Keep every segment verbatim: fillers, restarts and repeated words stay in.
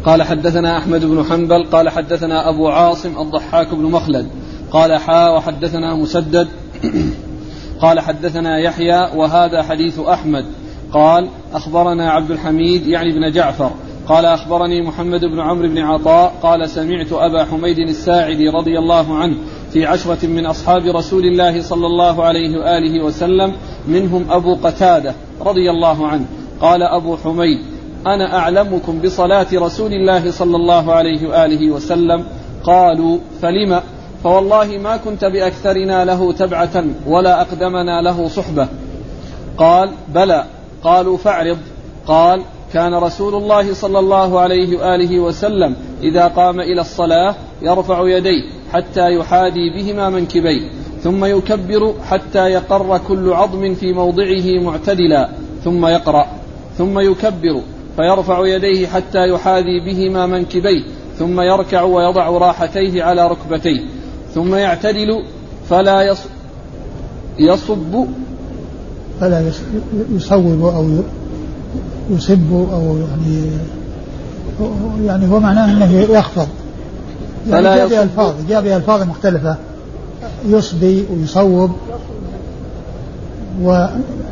قال حدثنا أحمد بن حنبل قال حدثنا أبو عاصم الضحاك بن مخلد قال حا وحدثنا مسدد قال حدثنا يحيى وهذا حديث أحمد قال أخبرنا عبد الحميد يعني بن جعفر قال أخبرني محمد بن عمرو بن عطاء قال سمعت أبا حميد الساعدي رضي الله عنه في عشرة من أصحاب رسول الله صلى الله عليه وآله وسلم منهم أبو قتادة رضي الله عنه قال أبو حميد أنا أعلمكم بصلاة رسول الله صلى الله عليه وآله وسلم. قالوا فلم؟ فوالله ما كنت بأكثرنا له تبعة ولا أقدمنا له صحبة. قال بلى. قالوا فاعرض. قال كان رسول الله صلى الله عليه وآله وسلم إذا قام إلى الصلاة يرفع يديه حتى يحاذي بهما منكبيه ثم يكبر حتى يقر كل عظم في موضعه معتدلا ثم يقرأ ثم يكبر فيرفع يديه حتى يحاذي بهما منكبيه ثم يركع ويضع راحتيه على ركبتيه ثم يعتدل فلا يصب فلا يصوب أو يسب أو يعني يعني هو معناه أنه يخفض. يعني جاء بها ألفاظ جاء بها ألفاظ مختلفة يصبي ويصوب و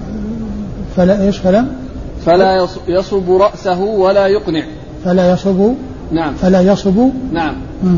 فلا ايش فلا فلا يصب رأسه ولا يقنع. فلا يصب نعم. فلا يصب نعم.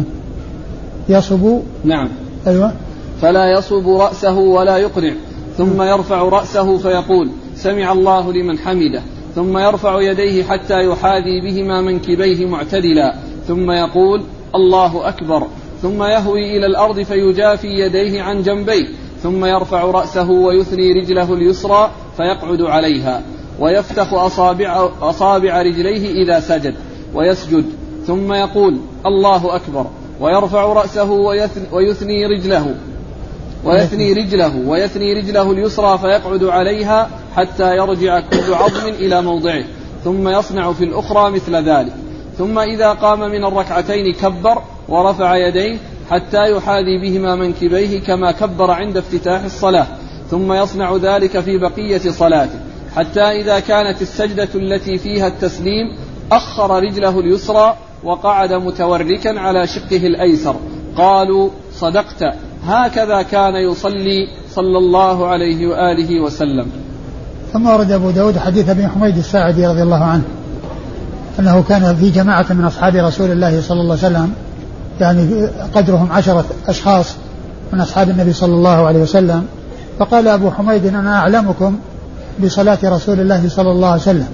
يصب نعم. أيوة. فلا يصب رأسه ولا يقنع ثم يرفع رأسه فيقول سمع الله لمن حمده ثم يرفع يديه حتى يحاذي بهما منكبيه معتدلا ثم يقول الله أكبر ثم يهوي إلى الأرض فيجافي يديه عن جنبيه ثم يرفع رأسه ويثني رجله اليسرى فيقعد عليها ويفتح أصابع, أصابع رجليه إذا سجد ويسجد ثم يقول الله أكبر ويرفع رأسه ويثني رجله ويثني رجله ويثني رجله اليسرى فيقعد عليها حتى يرجع كل عظم إلى موضعه ثم يصنع في الأخرى مثل ذلك ثم إذا قام من الركعتين كبر ورفع يديه حتى يحاذي بهما منكبيه كما كبر عند افتتاح الصلاة ثم يصنع ذلك في بقية صلاته حتى إذا كانت السجدة التي فيها التسليم أخر رجله اليسرى وقعد متوركا على شقه الأيسر. قالوا صدقت هكذا كان يصلي صلى الله عليه وآله وسلم. ثم ورد أبو داود حديث ابن حميد الساعدي رضي الله عنه أنه كان في جماعة من أصحاب رسول الله صلى الله عليه وسلم يعني قدرهم عشرة أشخاص من أصحاب النبي صلى الله عليه وسلم فقال أبو حميد أنا أعلمكم بصلاة رسول الله صلى الله عليه وسلم.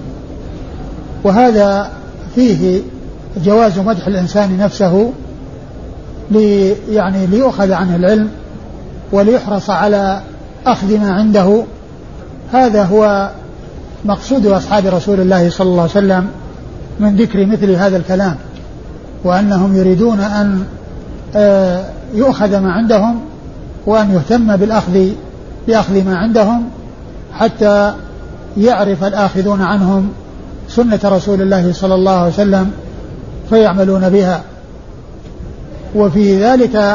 وهذا فيه جواز مدح الإنسان نفسه لي يعني ليؤخذ عنه العلم وليحرص على أخذ ما عنده. هذا هو مقصود أصحاب رسول الله صلى الله عليه وسلم من ذكر مثل هذا الكلام وأنهم يريدون أن يؤخذ ما عندهم وأن يهتم بالأخذ بأخذ ما عندهم حتى يعرف الآخذون عنهم سنة رسول الله صلى الله عليه وسلم فيعملون بها. وفي ذلك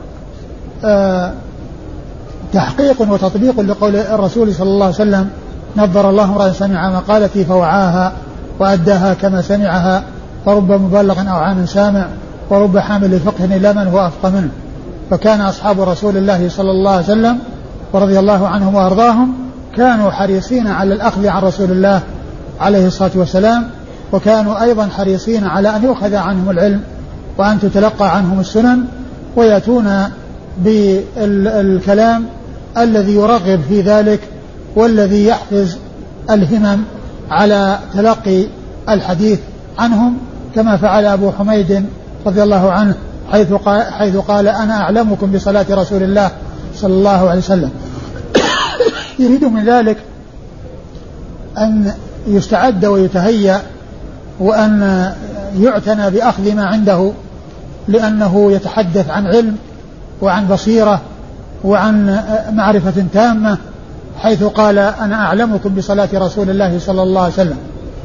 تحقيق وتطبيق لقول الرسول صلى الله عليه وسلم نظر الله امرأ سمع مقالتي فوعاها وأداها كما سمعها فرب مبلغ أو عام سامع ورب حامل فقه إلى من هو أفقه منه. فكان أصحاب رسول الله صلى الله عليه وسلم ورضي الله عنهم وأرضاهم كانوا حريصين على الأخذ عن رسول الله عليه الصلاة والسلام وكانوا أيضا حريصين على أن يؤخذ عنهم العلم وأن تتلقى عنهم السنن ويأتون بالكلام الذي يرغب في ذلك والذي يحفز الهمم على تلقي الحديث عنهم كما فعل أبو حميد رضي الله عنه حيث قال, حيث قال أنا أعلمكم بصلاة رسول الله صلى الله عليه وسلم. يريد من ذلك أن يستعد ويتهيأ وأن يعتنى بأخذ ما عنده لأنه يتحدث عن علم وعن بصيرة وعن معرفة تامة حيث قال أنا أعلمكم بصلاة رسول الله صلى الله عليه وسلم.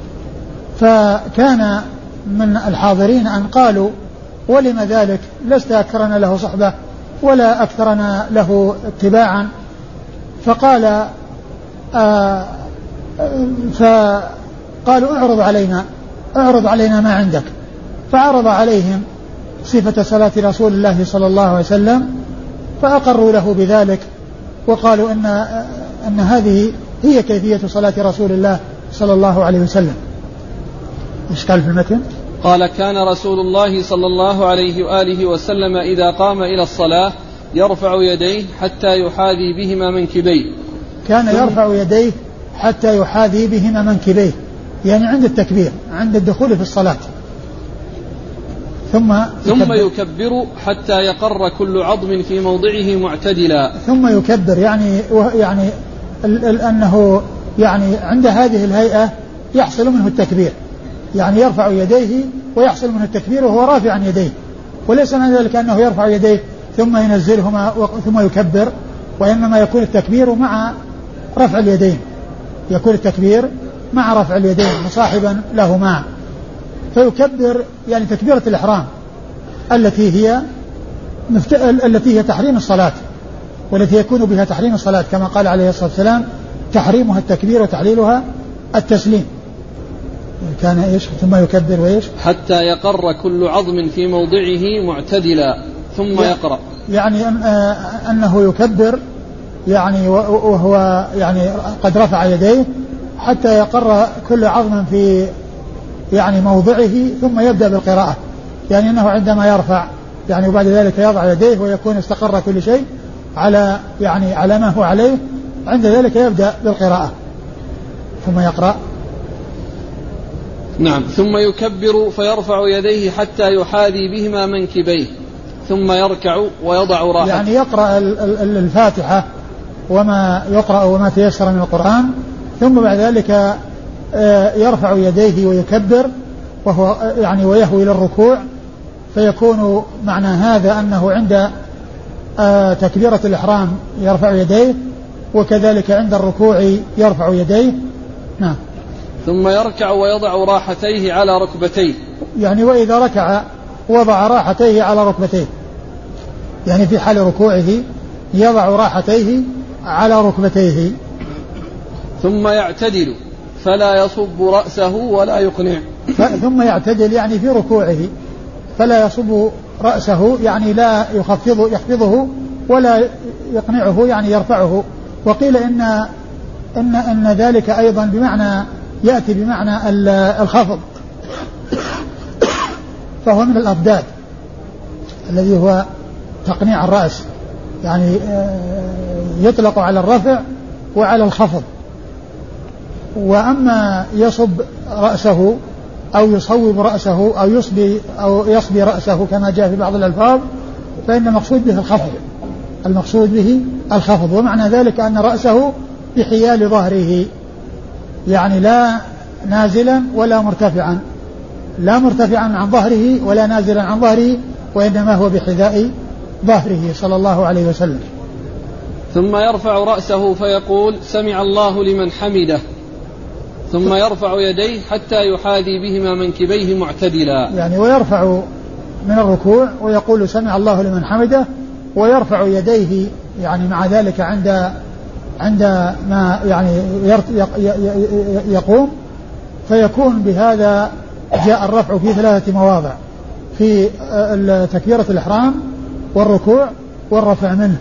فكان من الحاضرين أن قالوا ولم ذلك لست أكثرنا له صحبة ولا أكثرنا له اتباعا. فقال آه فقالوا اعرض علينا اعرض علينا ما عندك فعرض عليهم صفة صلاة رسول الله صلى الله عليه وسلم فأقروا له بذلك وقالوا أن, أن هذه هي كيفية صلاة رسول الله صلى الله عليه وسلم. إيش قال في المتن؟ قال كان رسول الله صلى الله عليه وآله وسلم إذا قام إلى الصلاة يرفع يديه حتى يحاذي بهما منكبيه. كان يرفع يديه حتى يحاذي بهما منكبيه يعني عند التكبير عند الدخول في الصلاة. ثم ثم يكبر حتى يقر كل عظم في موضعه معتدلا. ثم يكبر يعني يعني ال ال أنه يعني عند هذه الهيئة يحصل منه التكبير يعني يرفع يديه ويحصل منه التكبير وهو رافع يديه وليس من ذلك أنه يرفع يديه ثم ينزلهما ثم يكبر وإنما يكون التكبير مع رفع اليدين يكون التكبير مع رفع اليدين مصاحبا لهما فيكبر يعني تكبيرة الإحرام التي هي التي هي تحريم الصلاة والتي يكون بها تحريم الصلاة كما قال عليه الصلاة والسلام تحريمها التكبير وتحليلها التسليم. كان إيش ثم يكبر وإيش حتى يقر كل عظم في موضعه معتدلا ثم يقرأ يعني أن أنه يكبر يعني وهو يعني قد رفع يديه حتى يقر كل عظم في يعني موضعه ثم يبدأ بالقراءة يعني أنه عندما يرفع يعني وبعد ذلك يضع يديه ويكون استقر كل شيء على يعني على ما هو عليه عند ذلك يبدأ بالقراءة ثم يقرأ. نعم. ثم يكبر فيرفع يديه حتى يحاذي بهما منكبيه ثم يركع ويضع راحته يعني يقرأ الفاتحة وما يقرأ وما تيسر من القرآن ثم بعد ذلك يرفع يديه ويكبر وهو يعني ويهوي للركوع فيكون معنى هذا أنه عند تكبيرة الإحرام يرفع يديه وكذلك عند الركوع يرفع يديه. نعم. ثم يركع ويضع راحتيه على ركبتيه يعني وإذا ركع وضع راحتيه على ركبتيه يعني في حال ركوعه يضع راحتيه على ركبتيه. ثم يعتدل فلا يصب رأسه ولا يقنع. ثم يعتدل يعني في ركوعه فلا يصب رأسه يعني لا يخفضه يخفضه ولا يقنعه يعني يرفعه. وقيل إن إن إن ذلك أيضا بمعنى يأتي بمعنى الخفض فهو من الأضداد الذي هو تقنيع الرأس يعني يطلق على الرفع وعلى الخفض. وأما يصب رأسه أو يصوب رأسه أو يصبي أو يصبي رأسه كما جاء في بعض الألفاظ فإن المقصود به الخفض المقصود به الخفض ومعنى ذلك أن رأسه بحيال ظهره يعني لا نازلا ولا مرتفعا لا مرتفعا عن ظهره ولا نازلا عن ظهره وإنما هو بحذاء ظهره صلى الله عليه وسلم. ثم يرفع رأسه فيقول سمع الله لمن حمده ثم يرفع يديه حتى يحاذي بهما منكبيه معتدلا يعني ويرفع من الركوع ويقول سمع الله لمن حمده ويرفع يديه يعني مع ذلك عند عند ما يعني يقوم فيكون بهذا جاء الرفع في ثلاثة مواضع في تكبيرة الإحرام والركوع والرفع منه.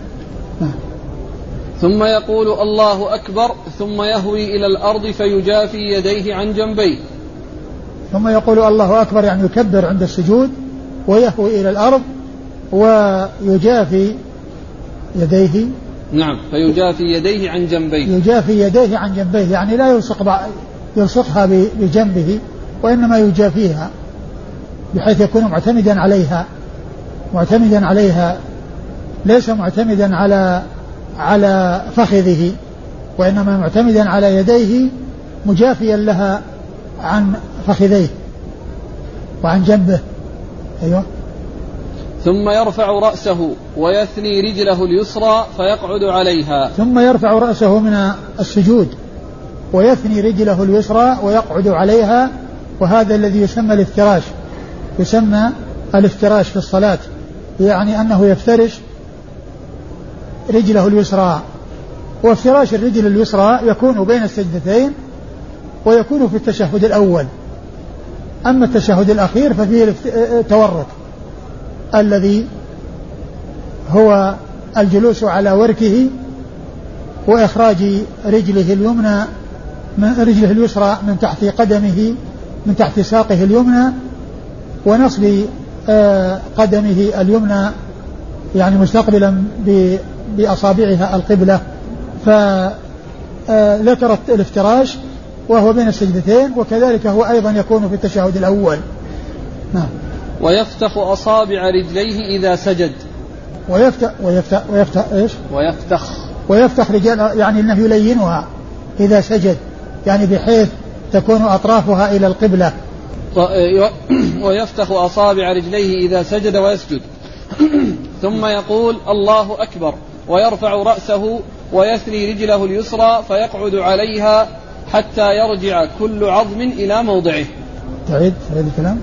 ثم يقول الله أكبر ثم يهوي إلى الأرض فيجافي يديه عن جنبيه. ثم يقول الله أكبر يعني يكبر عند السجود ويهوي إلى الأرض ويجافي يديه. نعم. فيجافي يديه عن جنبيه يجافي يديه عن جنبيه يعني لا يلصق يلصقها بجنبه وإنما يجافيها بحيث يكون معتمدا عليها معتمدا عليها ليس معتمدا على على فخذه وإنما معتمدا على يديه مجافيا لها عن فخذيه وعن جنبه. أيوة. ثم يرفع رأسه ويثني رجله اليسرى فيقعد عليها. ثم يرفع رأسه من السجود ويثني رجله اليسرى ويقعد عليها وهذا الذي يسمى الافتراش يسمى الافتراش في الصلاة يعني أنه يفترش رجله اليسرى. وافتراش الرجل اليسرى يكون بين السجدتين ويكون في التشهد الأول أما التشهد الأخير ففيه التورك الذي هو الجلوس على وركه وإخراج رجله اليمنى من رجله اليسرى من تحت قدمه من تحت ساقه اليمنى ونصب قدمه اليمنى يعني مستقبلا بأصابعها القبلة. فذكر الافتراش وهو بين السجدتين، وكذلك هو أيضا يكون في التشهد الأول. نعم. ويفتح أصابع رجليه إذا سجد. ويفتح ويفتح ويفتح إيش؟ ويفتح ويفتح رجال يعني أنه يلينها إذا سجد، يعني بحيث تكون أطرافها إلى القبلة. ويفتح أصابع رجليه إذا سجد ويسجد ثم يقول الله أكبر ويرفع رأسه ويثني رجله اليسرى فيقعد عليها حتى يرجع كل عظم إلى موضعه. تعيد هذا الكلام.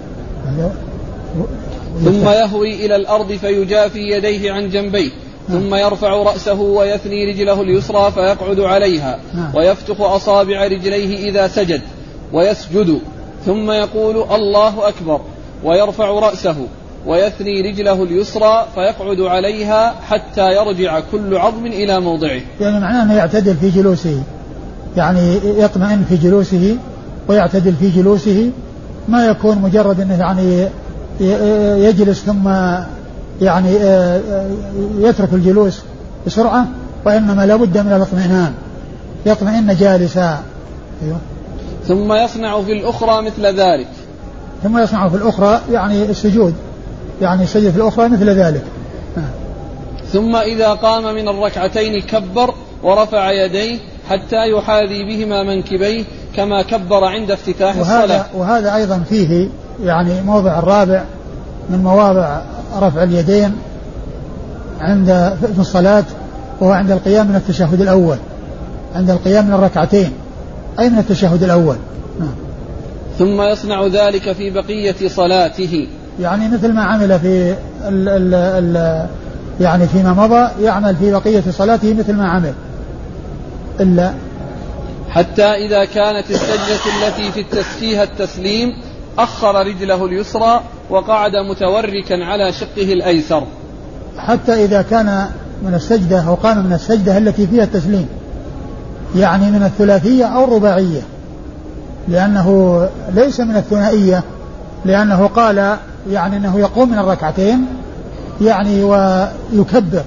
ثم يهوي إلى الأرض فيجافي يديه عن جنبيه ثم يرفع رأسه ويثني رجله اليسرى فيقعد عليها ويفتح أصابع رجليه إذا سجد ويسجد ثم يقول الله أكبر ويرفع رأسه ويثني رجله اليسرى فيقعد عليها حتى يرجع كل عظم إلى موضعه. يعني معناه أنه يعتدل في جلوسه، يعني يطمئن في جلوسه ويعتدل في جلوسه، ما يكون مجرد أنه يعني يجلس ثم يعني يترك الجلوس بسرعة، وإنما لابد من الاطمئنان، يطمئن جالسا. أيوه. ثم يصنع في الأخرى مثل ذلك. ثم يصنع في الأخرى يعني السجود، يعني السجد في الأخرى مثل ذلك. ثم إذا قام من الركعتين كبر ورفع يديه حتى يحاذي بهما منكبيه كما كبر عند افتتاح وهذا الصلاة. وهذا أيضا فيه يعني موضع الرابع من مواضع رفع اليدين عند في الصلاة، وهو عند القيام من التشهد الأول، عند القيام من الركعتين أي من التشهد الأول. ثم يصنع ذلك في بقية صلاته، يعني مثل ما عمل في ال ال ال يعني فيما مضى يعمل في بقية صلاته مثل ما عمل، إلا حتى إذا كانت السجدة التي في التسفيه التسليم أخر رجله اليسرى وقعد متوركا على شقه الأيسر. حتى إذا كان من السجدة أو قام من السجدة التي فيها التسليم، يعني من الثلاثية أو الرباعية، لأنه ليس من الثنائية، لأنه قال يعني أنه يقوم من الركعتين يعني ويكبر.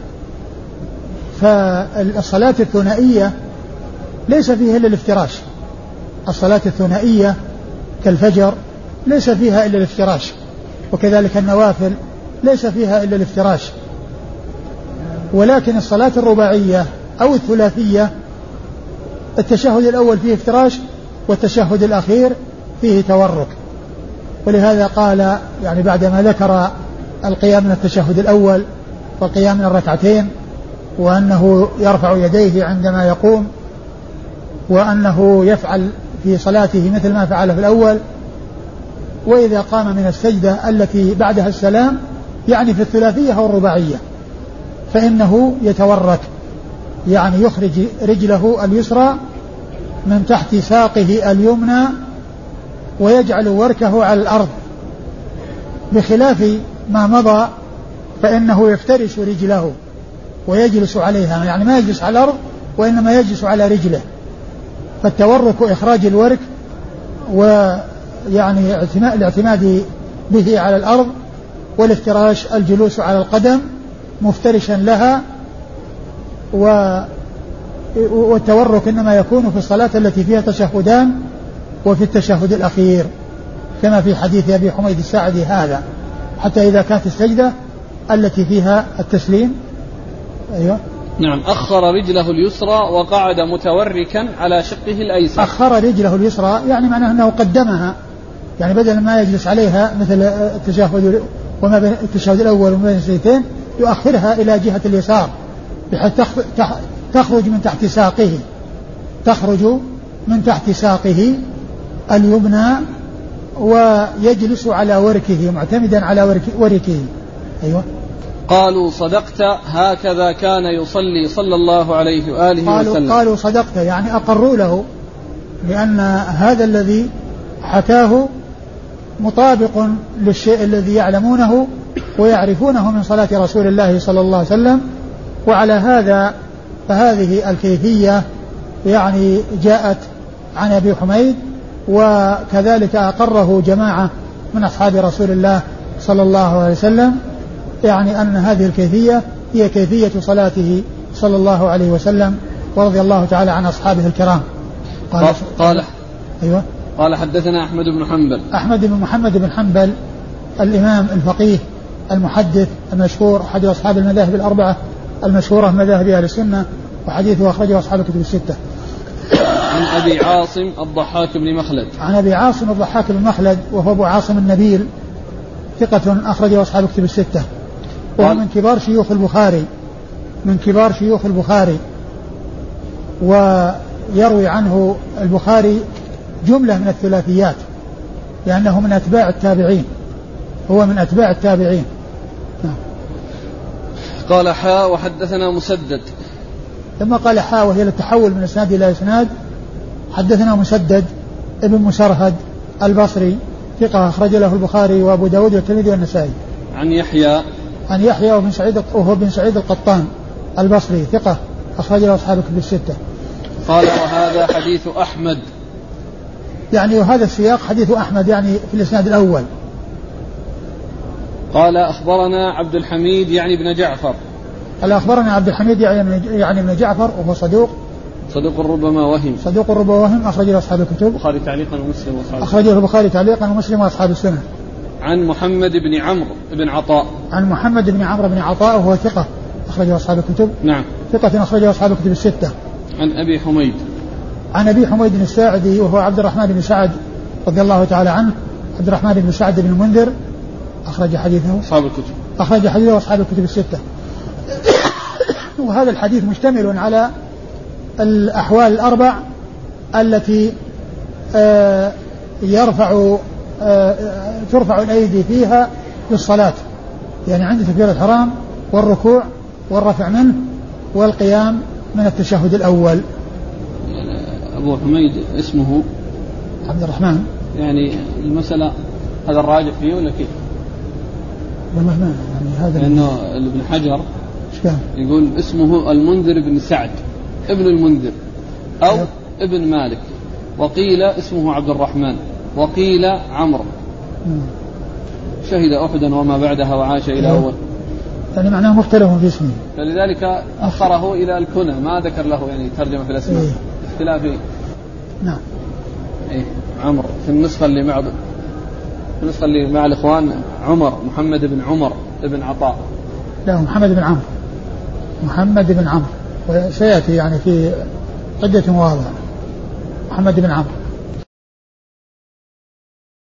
فالصلاة الثنائية ليس فيها إلا الافتراش، الصلاة الثنائية كالفجر ليس فيها إلا الافتراش، وكذلك النوافل ليس فيها إلا الافتراش. ولكن الصلاة الرباعية أو الثلاثية التشهد الأول فيه افتراش والتشهد الأخير فيه تورك. ولهذا قال يعني بعدما ذكر القيام من التشهد الأول والقيام من الركعتين وأنه يرفع يديه عندما يقوم، وأنه يفعل في صلاته مثل ما فعل في الأول، وإذا قام من السجدة التي بعدها السلام يعني في الثلاثية أو الرباعية فإنه يتورك، يعني يخرج رجله اليسرى من تحت ساقه اليمنى ويجعل وركه على الأرض، بخلاف ما مضى فإنه يفترش رجله ويجلس عليها، يعني ما يجلس على الأرض وإنما يجلس على رجله. فالتورك إخراج الورك ويعني الاعتماد به على الأرض، والافتراش الجلوس على القدم مفترشا لها، والتورك إنما يكون في الصلاة التي فيها تشهدان وفي التشهد الأخير كما في حديث أبي حميد الساعدي هذا، حتى إذا كانت السجدة التي فيها التسليم. أيوة. نعم. أخر رجله اليسرى وقعد متوركا على شقه الأيسر. أخر رجله اليسرى يعني معناه أنه قدمها، يعني بدل ما يجلس عليها مثل التشهد وما بين التشهد الأول وما بين السجدتين يؤخرها إلى جهة اليسار بحيث تخرج من تحت ساقه، تخرج من تحت ساقه اليمنى ويجلس على وركه معتمدا على وركه. أيوة. قالوا صدقت هكذا كان يصلي صلى الله عليه وآله قالوا وسلم. قالوا صدقت يعني أقروا له، لأن هذا الذي حكاه مطابق للشيء الذي يعلمونه ويعرفونه من صلاة رسول الله صلى الله عليه وسلم. وعلى هذا فهذه الكيفية يعني جاءت عن أبي حميد، وكذلك أقره جماعة من أصحاب رسول الله صلى الله عليه وسلم، يعني أن هذه الكيفية هي كيفية صلاته صلى الله عليه وسلم، ورضي الله تعالى عن أصحابه الكرام. قال, قال أيوة قال حدثنا أحمد بن حنبل. أحمد بن محمد بن حنبل الإمام الفقيه المحدث المشهور، أحد أصحاب المذاهب الأربعة المشهورة مذاهب أهل السنة، وحديثه أخرجه أصحاب الكتب الستة. عن أبي عاصم الضحاك بن مخلد. عن أبي عاصم الضحاك بن مخلد وهو أبو عاصم النبيل، ثقة أخرجه أصحاب الكتب الستة، وهو من كبار شيوخ البخاري من كبار شيوخ البخاري ويروي عنه البخاري جملة من الثلاثيات، لأنه من أتباع التابعين، هو من أتباع التابعين. قال حاء وحدثنا مسدد. ثم قال حاء وهي التحول من إسناد إلى إسناد. حدثنا مسدد ابن مسرهد البصري، ثقة أخرج له البخاري وأبو داود والترمذي والنسائي. عن يحيى عن يحيى وبن سعيد وهو بن سعيد القطان البصري، ثقة أخرج له أصحاب الكتب الستة. قال وهذا حديث أحمد، يعني وهذا السياق حديث أحمد يعني في الإسناد الأول. قال أخبرنا عبد الحميد يعني ابن جعفر. قال أخبرنا عبد الحميد يعني ابن جعفر وهو صدوق صدوق ربما وهم صدوق ربما وهم أخرج له أصحاب الكتب البخاري تعليقا ومسلم وأصحاب أخرجه البخاري تعليقا ومسلم وأصحاب السنة. عن محمد بن عمرو بن عطاء. عن محمد بن عمرو بن عطاء وهو ثقة أخرجه أصحاب الكتب. نعم ثقة أخرجه أصحاب الكتب الستة. عن أبي حميد عن أبي حميد الساعدي وهو عبد الرحمن بن سعد رضي الله تعالى عنه، عبد الرحمن بن سعد بن المنذر، أخرج حديثه أصحاب الكتب أخرج حديثه أصحاب الكتب الستة. وهذا الحديث مشتمل على الأحوال الأربع التي آه يرفع آه ترفع الأيدي فيها بالصلاة، يعني عند تكبيرة الحرام والركوع والرفع منه والقيام من التشهد الأول. أبو حميد اسمه عبد الرحمن، يعني المسألة هذا الراجح فيه ولا كيف؟ يعني هذا لأنه ابن حجر يقول اسمه المنذر بن سعد ابن المنذر أو أيوه. ابن مالك، وقيل اسمه عبد الرحمن، وقيل عمرو، شهد أحدا وما بعدها وعاش إلى أول، يعني معناه مختلف في اسمه، فلذلك أخره إلى الكنى، ما ذكر له يعني ترجمة في الأسماء إيه. اختلافي. نعم. إيه عمرو في النسخة اللي مع النسخة اللي مع الإخوان عمر محمد بن عمر ابن عطاء. لا محمد بن عمرو محمد بن عمرو وسيأتي يعني في عدة مواضع محمد بن عمرو.